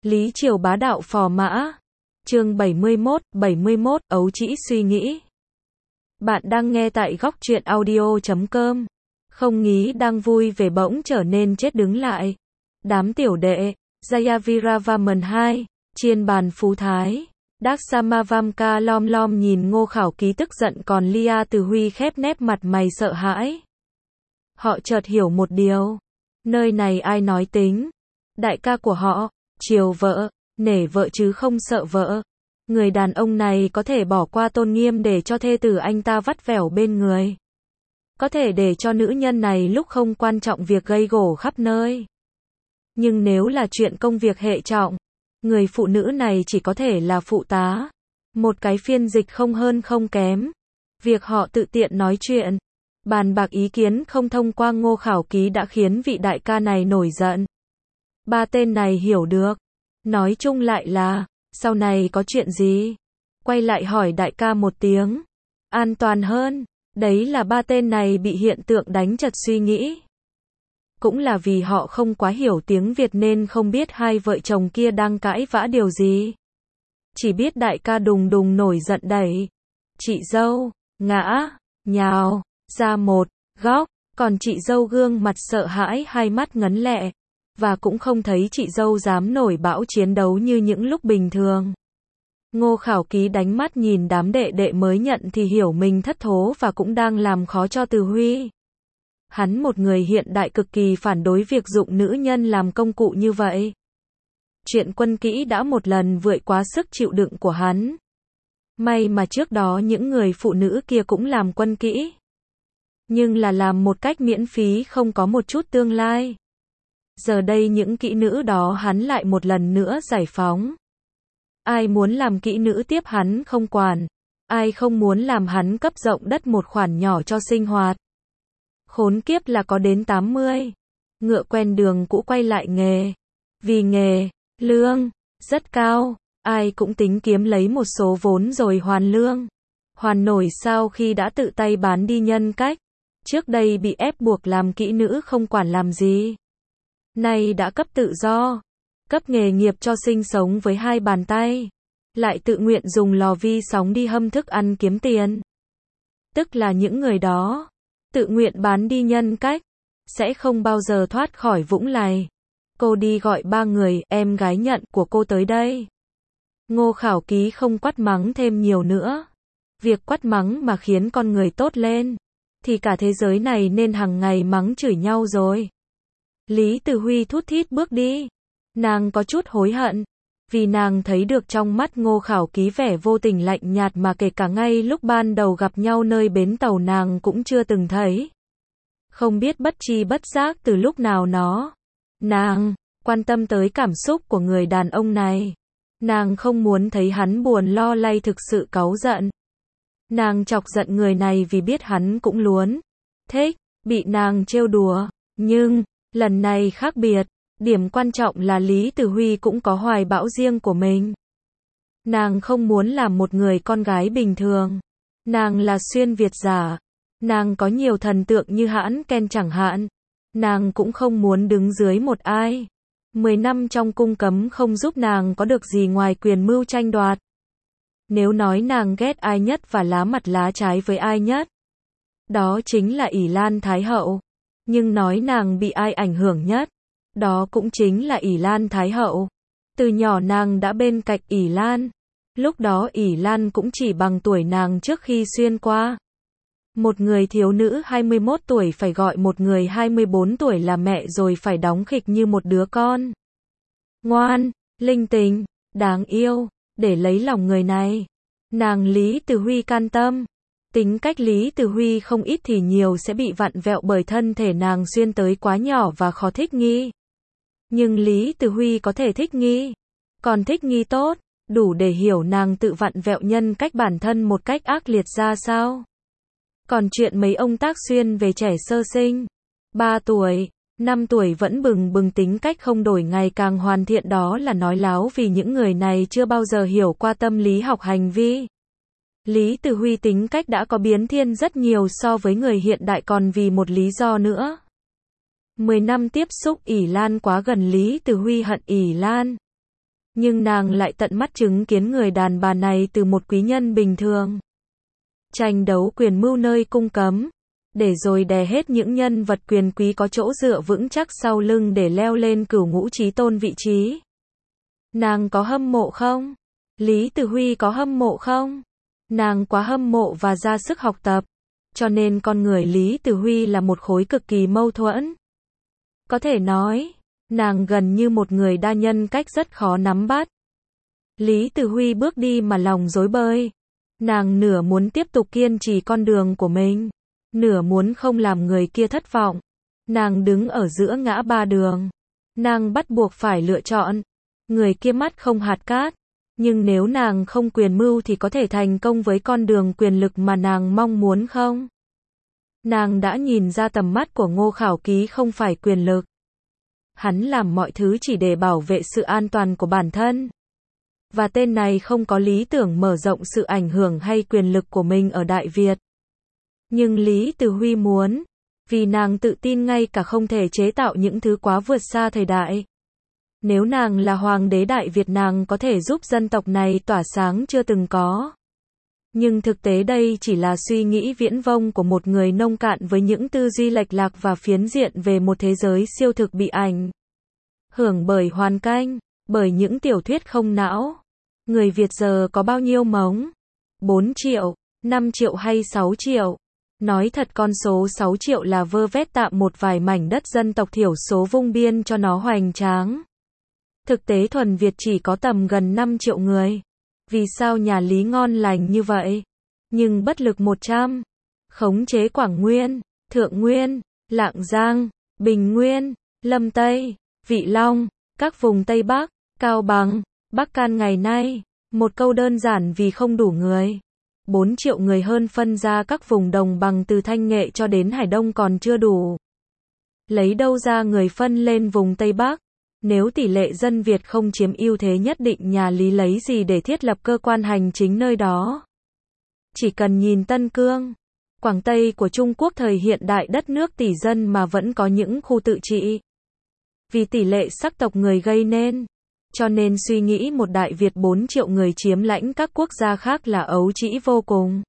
Lý Triều bá đạo phò mã. Chương 71, ấu trĩ suy nghĩ. Bạn đang nghe tại góc truyện audio.com. Không nghĩ đang vui về bỗng trở nên chết đứng lại. Đám tiểu đệ, Jayaviravarman 2, chiên bàn phú thái. Daksamavamka lom lom nhìn Ngô Khảo Ký tức giận, còn Lia Từ Huy khép nép mặt mày sợ hãi. Họ chợt hiểu một điều. Nơi này ai nói tính? Đại ca của họ, chiều vợ, nể vợ chứ không sợ vợ. Người đàn ông này có thể bỏ qua tôn nghiêm để cho thê tử anh ta vắt vẻo bên người. Có thể để cho nữ nhân này lúc không quan trọng việc gây gổ khắp nơi. Nhưng nếu là chuyện công việc hệ trọng, người phụ nữ này chỉ có thể là phụ tá. Một cái phiên dịch không hơn không kém. Việc họ tự tiện nói chuyện, bàn bạc ý kiến không thông qua Ngô Khảo Ký đã khiến vị đại ca này nổi giận. Ba tên này hiểu được. Nói chung lại là, sau này có chuyện gì? Quay lại hỏi đại ca một tiếng. An toàn hơn. Đấy là ba tên này bị hiện tượng đánh chật suy nghĩ. Cũng là vì họ không quá hiểu tiếng Việt nên không biết hai vợ chồng kia đang cãi vã điều gì. Chỉ biết đại ca đùng đùng nổi giận đẩy chị dâu, ngã, nhào, ra một góc, còn chị dâu gương mặt sợ hãi, hai mắt ngấn lệ. Và cũng không thấy chị dâu dám nổi bão chiến đấu như những lúc bình thường. Ngô Khảo Ký đánh mắt nhìn đám đệ đệ mới nhận thì hiểu mình thất thố và cũng đang làm khó cho Từ Huy. Hắn một người hiện đại cực kỳ phản đối việc dụng nữ nhân làm công cụ như vậy. Chuyện quân kỹ đã một lần vượt quá sức chịu đựng của hắn. May mà trước đó những người phụ nữ kia cũng làm quân kỹ. Nhưng là làm một cách miễn phí, không có một chút tương lai. Giờ đây những kỹ nữ đó hắn lại một lần nữa giải phóng. Ai muốn làm kỹ nữ tiếp hắn không quản. Ai không muốn làm hắn cấp rộng đất một khoản nhỏ cho sinh hoạt. Khốn kiếp là có đến 80. Ngựa quen đường cũ quay lại nghề. Vì nghề, lương, rất cao. Ai cũng tính kiếm lấy một số vốn rồi hoàn lương. Hoàn nổi sau khi đã tự tay bán đi nhân cách. Trước đây bị ép buộc làm kỹ nữ không quản làm gì. Nay đã cấp tự do, cấp nghề nghiệp cho sinh sống với hai bàn tay, lại tự nguyện dùng lò vi sóng đi hâm thức ăn kiếm tiền. Tức là những người đó, tự nguyện bán đi nhân cách, sẽ không bao giờ thoát khỏi vũng lầy. Cô đi gọi ba người, em gái nhận của cô tới đây. Ngô Khảo Ký không quát mắng thêm nhiều nữa. Việc quát mắng mà khiến con người tốt lên, thì cả thế giới này nên hàng ngày mắng chửi nhau rồi. Lý Từ Huy thút thít bước đi. Nàng có chút hối hận, vì nàng thấy được trong mắt Ngô Khảo Ký vẻ vô tình lạnh nhạt mà kể cả ngay lúc ban đầu gặp nhau nơi bến tàu nàng cũng chưa từng thấy. Không biết bất tri bất giác từ lúc nào nàng quan tâm tới cảm xúc của người đàn ông này. Nàng không muốn thấy hắn buồn lo lay, thực sự cáu giận. Nàng chọc giận người này vì biết hắn cũng luôn thích bị nàng trêu đùa, nhưng lần này khác biệt. Điểm quan trọng là Lý Từ Huy cũng có hoài bão riêng của mình. Nàng không muốn làm một người con gái bình thường. Nàng là xuyên Việt giả. Nàng có nhiều thần tượng như Hãn Ken chẳng hạn. Nàng cũng không muốn đứng dưới một ai. 10 năm trong cung cấm không giúp nàng có được gì ngoài quyền mưu tranh đoạt. Nếu nói nàng ghét ai nhất và lá mặt lá trái với ai nhất, đó chính là Ỷ Lan Thái Hậu. Nhưng nói nàng bị ai ảnh hưởng nhất, đó cũng chính là Ỷ Lan Thái Hậu. Từ nhỏ nàng đã bên cạnh Ỷ Lan. Lúc đó Ỷ Lan cũng chỉ bằng tuổi nàng trước khi xuyên qua. Một người thiếu nữ 21 tuổi phải gọi một người 24 tuổi là mẹ rồi phải đóng kịch như một đứa con. Ngoan, linh tính, đáng yêu, để lấy lòng người này. Nàng Lý Từ Huy can tâm. Tính cách Lý Từ Huy không ít thì nhiều sẽ bị vặn vẹo bởi thân thể nàng xuyên tới quá nhỏ và khó thích nghi. Nhưng Lý Từ Huy có thể thích nghi. Còn thích nghi tốt, đủ để hiểu nàng tự vặn vẹo nhân cách bản thân một cách ác liệt ra sao. Còn chuyện mấy ông tác xuyên về trẻ sơ sinh, 3 tuổi, 5 tuổi vẫn bừng bừng tính cách không đổi ngày càng hoàn thiện, đó là nói láo vì những người này chưa bao giờ hiểu qua tâm lý học hành vi. Lý Từ Huy tính cách đã có biến thiên rất nhiều so với người hiện đại, còn vì một lý do nữa. 10 năm tiếp xúc Ỷ Lan quá gần, Lý Từ Huy hận Ỷ Lan. Nhưng nàng lại tận mắt chứng kiến người đàn bà này từ một quý nhân bình thường tranh đấu quyền mưu nơi cung cấm, để rồi đè hết những nhân vật quyền quý có chỗ dựa vững chắc sau lưng để leo lên cửu ngũ chí tôn vị trí. Nàng có hâm mộ không? Lý Tử Huy có hâm mộ không? Nàng quá hâm mộ và ra sức học tập, cho nên con người Lý Tử Huy là một khối cực kỳ mâu thuẫn. Có thể nói, nàng gần như một người đa nhân cách rất khó nắm bắt. Lý Tử Huy bước đi mà lòng rối bời. Nàng nửa muốn tiếp tục kiên trì con đường của mình, nửa muốn không làm người kia thất vọng. Nàng đứng ở giữa ngã ba đường. Nàng bắt buộc phải lựa chọn. Người kia mắt không hạt cát. Nhưng nếu nàng không quyền mưu thì có thể thành công với con đường quyền lực mà nàng mong muốn không? Nàng đã nhìn ra tầm mắt của Ngô Khảo Ký không phải quyền lực. Hắn làm mọi thứ chỉ để bảo vệ sự an toàn của bản thân. Và tên này không có lý tưởng mở rộng sự ảnh hưởng hay quyền lực của mình ở Đại Việt. Nhưng Lý Tử Huy muốn, vì nàng tự tin ngay cả không thể chế tạo những thứ quá vượt xa thời đại. Nếu nàng là hoàng đế Đại Việt nàng có thể giúp dân tộc này tỏa sáng chưa từng có. Nhưng thực tế đây chỉ là suy nghĩ viễn vông của một người nông cạn với những tư duy lệch lạc và phiến diện về một thế giới siêu thực bị ảnh hưởng bởi hoàn cảnh, bởi những tiểu thuyết không não. Người Việt giờ có bao nhiêu mống? 4 triệu, 5 triệu hay 6 triệu? Nói thật con số 6 triệu là vơ vét tạm một vài mảnh đất dân tộc thiểu số vung biên cho nó hoành tráng. Thực tế thuần Việt chỉ có tầm gần 5 triệu người. Vì sao nhà Lý ngon lành như vậy? Nhưng bất lực 100. Khống chế Quảng Nguyên, Thượng Nguyên, Lạng Giang, Bình Nguyên, Lâm Tây, Vị Long, các vùng Tây Bắc, Cao Bằng, Bắc Can ngày nay. Một câu đơn giản vì không đủ người. 4 triệu người hơn phân ra các vùng đồng bằng từ Thanh Nghệ cho đến Hải Đông còn chưa đủ. Lấy đâu ra người phân lên vùng Tây Bắc? Nếu tỷ lệ dân Việt không chiếm ưu thế nhất định nhà Lý lấy gì để thiết lập cơ quan hành chính nơi đó? Chỉ cần nhìn Tân Cương, Quảng Tây của Trung Quốc thời hiện đại đất nước tỷ dân mà vẫn có những khu tự trị. Vì tỷ lệ sắc tộc người gây nên. Cho nên suy nghĩ một Đại Việt 4 triệu người chiếm lãnh các quốc gia khác là ấu trĩ vô cùng.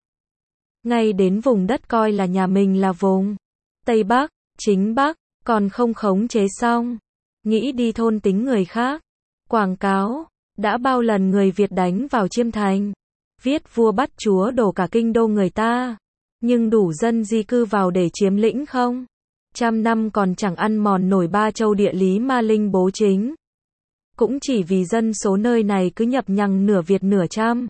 Ngay đến vùng đất coi là nhà mình là vùng Tây Bắc, chính Bắc, còn không khống chế xong. Nghĩ đi thôn tính người khác. Quảng cáo, đã bao lần người Việt đánh vào Chiêm Thành. Viết vua bắt chúa đổ cả kinh đô người ta. Nhưng đủ dân di cư vào để chiếm lĩnh không? 100 năm còn chẳng ăn mòn nổi 3 châu địa lý ma linh bố chính. Cũng chỉ vì dân số nơi này cứ nhập nhằng nửa Việt nửa Cham.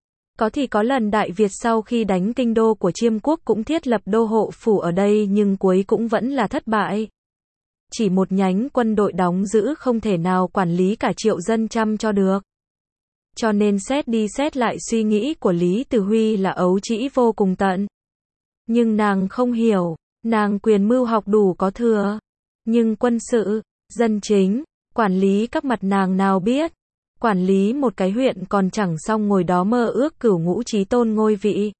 Có thì có lần Đại Việt sau khi đánh kinh đô của Chiêm Quốc cũng thiết lập đô hộ phủ ở đây nhưng cuối cũng vẫn là thất bại. Chỉ một nhánh quân đội đóng giữ không thể nào quản lý cả triệu dân Cham cho được. Cho nên xét đi xét lại suy nghĩ của Lý Tử Huy là ấu trĩ vô cùng tận. Nhưng nàng không hiểu, nàng quyền mưu học đủ có thừa. Nhưng quân sự, dân chính, quản lý các mặt nàng nào biết. Quản lý một cái huyện còn chẳng xong ngồi đó mơ ước cửu ngũ chí tôn ngôi vị.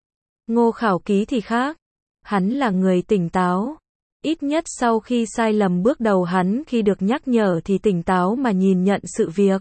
Ngô Khảo Ký thì khác. Hắn là người tỉnh táo. Ít nhất sau khi sai lầm bước đầu hắn khi được nhắc nhở thì tỉnh táo mà nhìn nhận sự việc.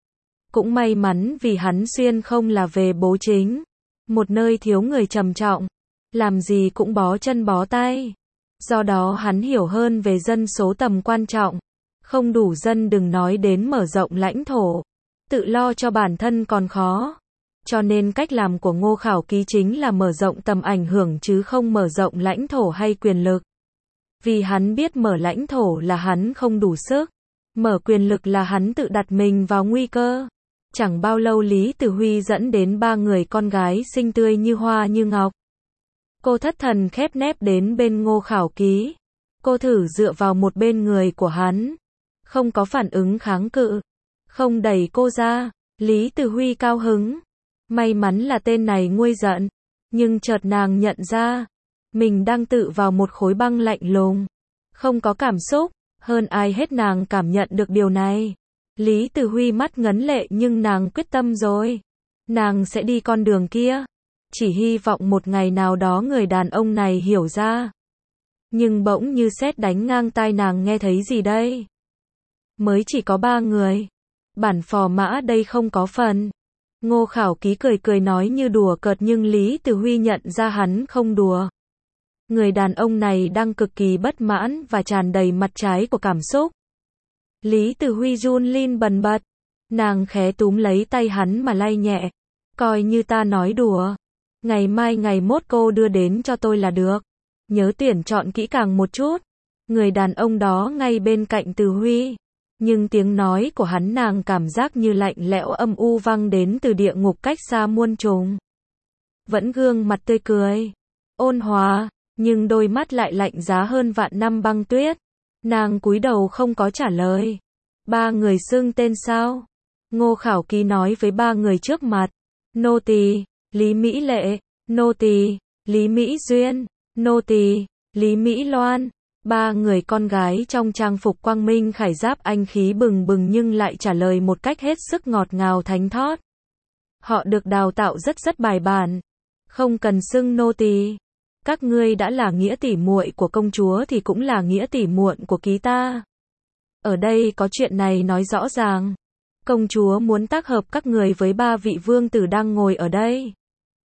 Cũng may mắn vì hắn xuyên không là về bố chính. Một nơi thiếu người trầm trọng. Làm gì cũng bó chân bó tay. Do đó hắn hiểu hơn về dân số tầm quan trọng. Không đủ dân đừng nói đến mở rộng lãnh thổ. Tự lo cho bản thân còn khó. Cho nên cách làm của Ngô Khảo Ký chính là mở rộng tầm ảnh hưởng chứ không mở rộng lãnh thổ hay quyền lực. Vì hắn biết mở lãnh thổ là hắn không đủ sức. Mở quyền lực là hắn tự đặt mình vào nguy cơ. Chẳng bao lâu Lý Tử Huy dẫn đến 3 người con gái xinh tươi như hoa như ngọc. Cô thất thần khép nép đến bên Ngô Khảo Ký. Cô thử dựa vào một bên người của hắn. Không có phản ứng kháng cự. Không đẩy cô ra. Lý Tử Huy cao hứng. May mắn là tên này nguôi giận. Nhưng chợt nàng nhận ra. Mình đang tự vào một khối băng lạnh lùng. Không có cảm xúc. Hơn ai hết nàng cảm nhận được điều này. Lý Tử Huy mắt ngấn lệ nhưng nàng quyết tâm rồi. Nàng sẽ đi con đường kia. Chỉ hy vọng một ngày nào đó người đàn ông này hiểu ra. Nhưng bỗng như sét đánh ngang tai nàng nghe thấy gì đây? Mới chỉ có 3 người. Bản phò mã đây không có phần. Ngô Khảo Ký cười cười nói như đùa cợt nhưng Lý Tử Huy nhận ra hắn không đùa. Người đàn ông này đang cực kỳ bất mãn và tràn đầy mặt trái của cảm xúc. Lý Tử Huy run lên bần bật. Nàng khẽ túm lấy tay hắn mà lay nhẹ. Coi như ta nói đùa. Ngày mai ngày mốt cô đưa đến cho tôi là được. Nhớ tuyển chọn kỹ càng một chút. Người đàn ông đó ngay bên cạnh Tử Huy. Nhưng tiếng nói của hắn nàng cảm giác như lạnh lẽo âm u vang đến từ địa ngục cách xa muôn trùng. Vẫn gương mặt tươi cười, ôn hòa, nhưng đôi mắt lại lạnh giá hơn vạn năm băng tuyết. Nàng cúi đầu không có trả lời. Ba người xưng tên sao? Ngô Khảo Ký nói với ba người trước mặt. Nô tỳ, Lý Mỹ Lệ, nô tỳ, Lý Mỹ Duyên, nô tỳ, Lý Mỹ Loan. Ba người con gái trong trang phục quang minh khải giáp anh khí bừng bừng nhưng lại trả lời một cách hết sức ngọt ngào thánh thót. Họ được đào tạo rất bài bản. Không cần xưng nô tỳ. Các ngươi đã là nghĩa tỷ muội của công chúa thì cũng là nghĩa tỷ muội của ký ta. Ở đây có chuyện này nói rõ ràng. Công chúa muốn tác hợp các người với ba vị vương tử đang ngồi ở đây.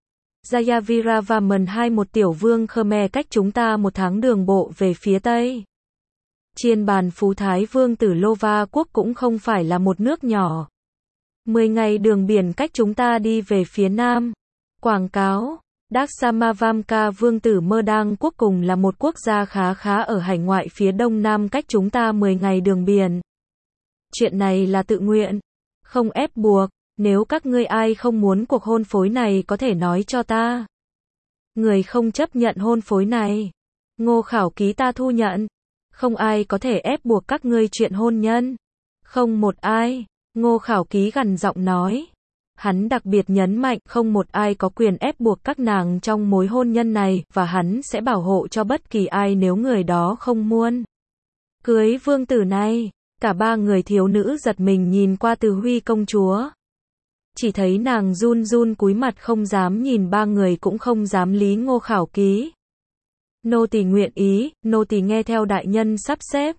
Jayavira và Mần hai một tiểu vương Khmer cách chúng ta một tháng đường bộ về phía tây. Chiên bàn Phú Thái vương tử Lova quốc cũng không phải là một nước nhỏ. 10 ngày đường biển cách chúng ta đi về phía nam. Quảng cáo. Daksamavamka vương tử Mơ Đăng quốc cùng là một quốc gia khá ở hải ngoại phía đông nam cách chúng ta 10 ngày đường biển. Chuyện này là tự nguyện, không ép buộc. Nếu các ngươi ai không muốn cuộc hôn phối này có thể nói cho ta. Người không chấp nhận hôn phối này. Ngô Khảo Ký ta thu nhận. Không ai có thể ép buộc các ngươi chuyện hôn nhân. Không một ai. Ngô Khảo Ký gằn giọng nói. Hắn đặc biệt nhấn mạnh không một ai có quyền ép buộc các nàng trong mối hôn nhân này và hắn sẽ bảo hộ cho bất kỳ ai nếu người đó không muốn cưới vương tử này. Cả ba người thiếu nữ giật mình nhìn qua Tử Huy công chúa. Chỉ thấy nàng run run cúi mặt không dám nhìn ba người cũng không dám lý Ngô Khảo Ký. Nô tỳ nguyện ý, nô tỳ nghe theo đại nhân sắp xếp.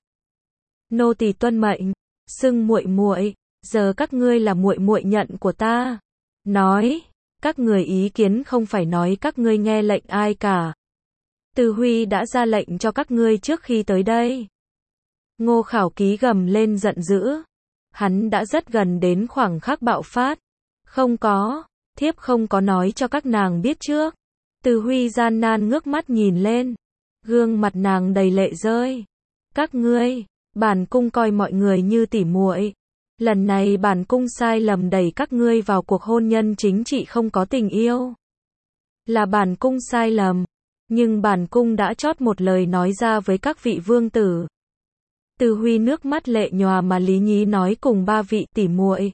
Nô tỳ tuân mệnh, xưng muội muội, giờ các ngươi là muội muội nhận của ta. Nói, các người ý kiến không phải nói các ngươi nghe lệnh ai cả. Tử Huy đã ra lệnh cho các ngươi trước khi tới đây. Ngô Khảo Ký gầm lên giận dữ. Hắn đã rất gần đến khoảng khắc bạo phát. Không có, thiếp không có nói cho các nàng biết trước. Tử Huy gian nan ngước mắt nhìn lên. Gương mặt nàng đầy lệ rơi. Các ngươi, bản cung coi mọi người như tỉ muội. Lần này bản cung sai lầm đẩy các ngươi vào cuộc hôn nhân chính trị không có tình yêu. Là bản cung sai lầm. Nhưng bản cung đã chót một lời nói ra với các vị vương tử. Tử Huy nước mắt lệ nhòa mà lý nhí nói cùng ba vị tỉ muội.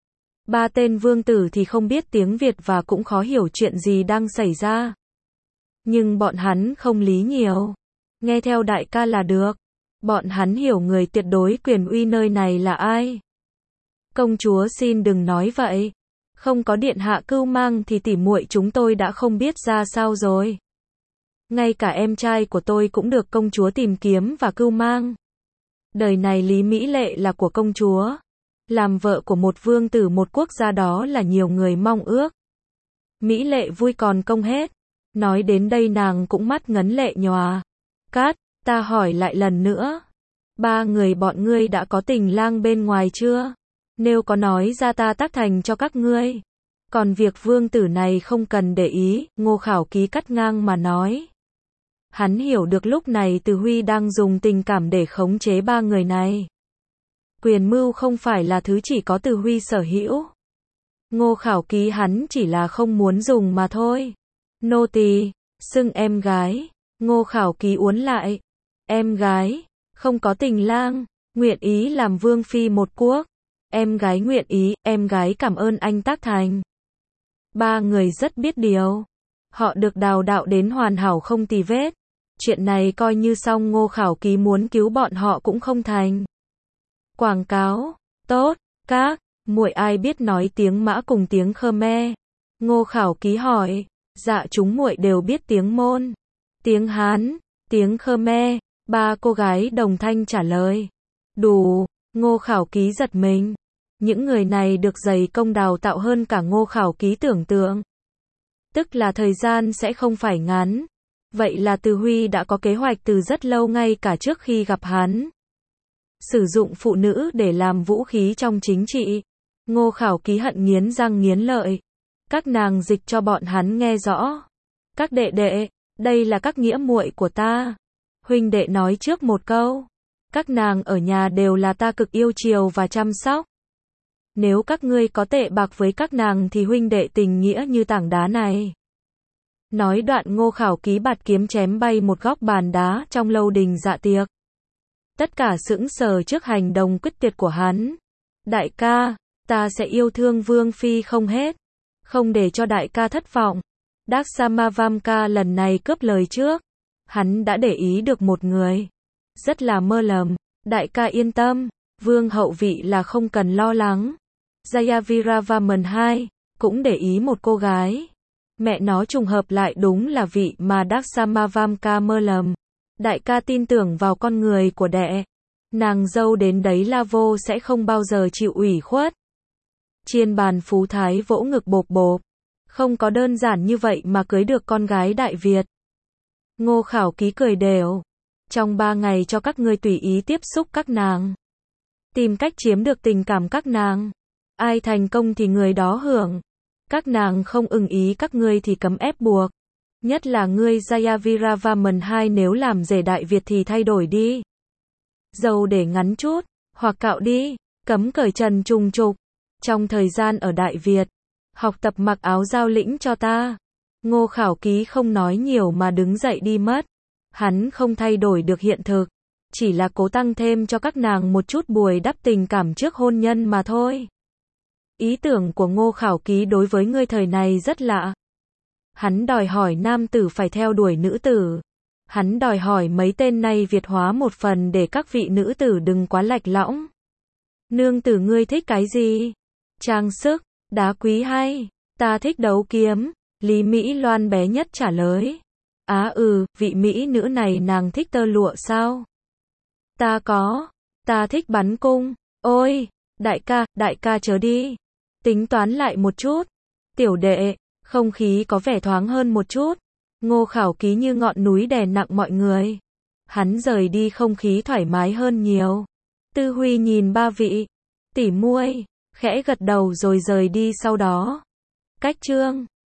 Ba tên vương tử thì không biết tiếng Việt và cũng khó hiểu chuyện gì đang xảy ra. Nhưng bọn hắn không lý nhiều. Nghe theo đại ca là được. Bọn hắn hiểu người tuyệt đối quyền uy nơi này là ai. Công chúa xin đừng nói vậy. Không có điện hạ cưu mang thì tỉ muội chúng tôi đã không biết ra sao rồi. Ngay cả em trai của tôi cũng được công chúa tìm kiếm và cưu mang. Đời này Lý Mỹ Lệ là của công chúa. Làm vợ của một vương tử một quốc gia đó là nhiều người mong ước. Mỹ Lệ vui còn công hết. Nói đến đây nàng cũng mắt ngấn lệ nhòa. Cát, ta hỏi lại lần nữa. Ba người bọn ngươi đã có tình lang bên ngoài chưa? Nếu có nói ra ta tác thành cho các ngươi. Còn việc vương tử này không cần để ý, Ngô Khảo Ký cắt ngang mà nói. Hắn hiểu được lúc này Tử Huy đang dùng tình cảm để khống chế ba người này. Quyền mưu không phải là thứ chỉ có Tử Huy sở hữu. Ngô Khảo Ký hắn chỉ là không muốn dùng mà thôi. Nô tỳ, xưng em gái. Ngô Khảo Ký uốn lại. Em gái, không có tình lang, nguyện ý làm vương phi một quốc. Em gái nguyện ý, em gái cảm ơn anh tác thành. Ba người rất biết điều. Họ được đào tạo đến hoàn hảo không tì vết. Chuyện này coi như xong Ngô Khảo Ký muốn cứu bọn họ cũng không thành. Quảng cáo. Tốt, các muội ai biết nói tiếng Mã cùng tiếng Khmer? Ngô Khảo Ký hỏi. Dạ chúng muội đều biết tiếng Môn, tiếng Hán, tiếng Khmer. Ba cô gái đồng thanh trả lời. Đủ. Ngô Khảo Ký giật mình. Những người này được dày công đào tạo hơn cả Ngô Khảo Ký tưởng tượng. Tức là thời gian sẽ không phải ngắn. Vậy là Từ Huy đã có kế hoạch từ rất lâu ngay cả trước khi gặp hắn. Sử dụng phụ nữ để làm vũ khí trong chính trị. Ngô Khảo Ký hận nghiến răng nghiến lợi. Các nàng dịch cho bọn hắn nghe rõ. Các đệ đệ, đây là các nghĩa muội của ta. Huynh đệ nói trước một câu. Các nàng ở nhà đều là ta cực yêu chiều và chăm sóc. Nếu các ngươi có tệ bạc với các nàng thì huynh đệ tình nghĩa như tảng đá này. Nói đoạn Ngô Khảo Ký bạt kiếm chém bay một góc bàn đá trong lâu đình dạ tiệc. Tất cả sững sờ trước hành động quyết tuyệt của hắn. Đại ca, ta sẽ yêu thương Vương Phi không hết. Không để cho đại ca thất vọng. Daksamavamka lần này cướp lời trước. Hắn đã để ý được một người. Rất là mơ lầm. Đại ca yên tâm. Vương hậu vị là không cần lo lắng. Jayaviravarman II cũng để ý một cô gái. Mẹ nó trùng hợp lại đúng là vị mà Daksamavamka mơ lầm. Đại ca tin tưởng vào con người của đệ. Nàng dâu đến đấy là vô sẽ không bao giờ chịu ủy khuất. Chiên bàn phú thái vỗ ngực bộp bộp. Không có đơn giản như vậy mà cưới được con gái Đại Việt. Ngô Khảo Ký cười đều. Trong 3 ngày cho các ngươi tùy ý tiếp xúc các nàng. Tìm cách chiếm được tình cảm các nàng. Ai thành công thì người đó hưởng. Các nàng không ưng ý các ngươi thì cấm ép buộc. Nhất là ngươi Jayaviravarman II nếu làm rể Đại Việt thì thay đổi đi. Dầu để ngắn chút, hoặc cạo đi, cấm cởi trần trùng trục. Trong thời gian ở Đại Việt, học tập mặc áo giao lĩnh cho ta. Ngô Khảo Ký không nói nhiều mà đứng dậy đi mất. Hắn không thay đổi được hiện thực. Chỉ là cố tăng thêm cho các nàng một chút bồi đắp tình cảm trước hôn nhân mà thôi. Ý tưởng của Ngô Khảo Ký đối với người thời này rất lạ. Hắn đòi hỏi nam tử phải theo đuổi nữ tử. Hắn đòi hỏi mấy tên này Việt hóa một phần để các vị nữ tử đừng quá lạch lõng. Nương tử ngươi thích cái gì? Trang sức, đá quý hay? Ta thích đấu kiếm. Lý Mỹ Loan bé nhất trả lời. Vị mỹ nữ này nàng thích tơ lụa sao? Ta thích bắn cung. Ôi, đại ca chớ đi. Tính toán lại một chút. Tiểu đệ, không khí có vẻ thoáng hơn một chút. Ngô Khảo Ký như ngọn núi đè nặng mọi người. Hắn rời đi không khí thoải mái hơn nhiều. Tư Huy nhìn 3 vị tỉ muội, khẽ gật đầu rồi rời đi sau đó. Cách chương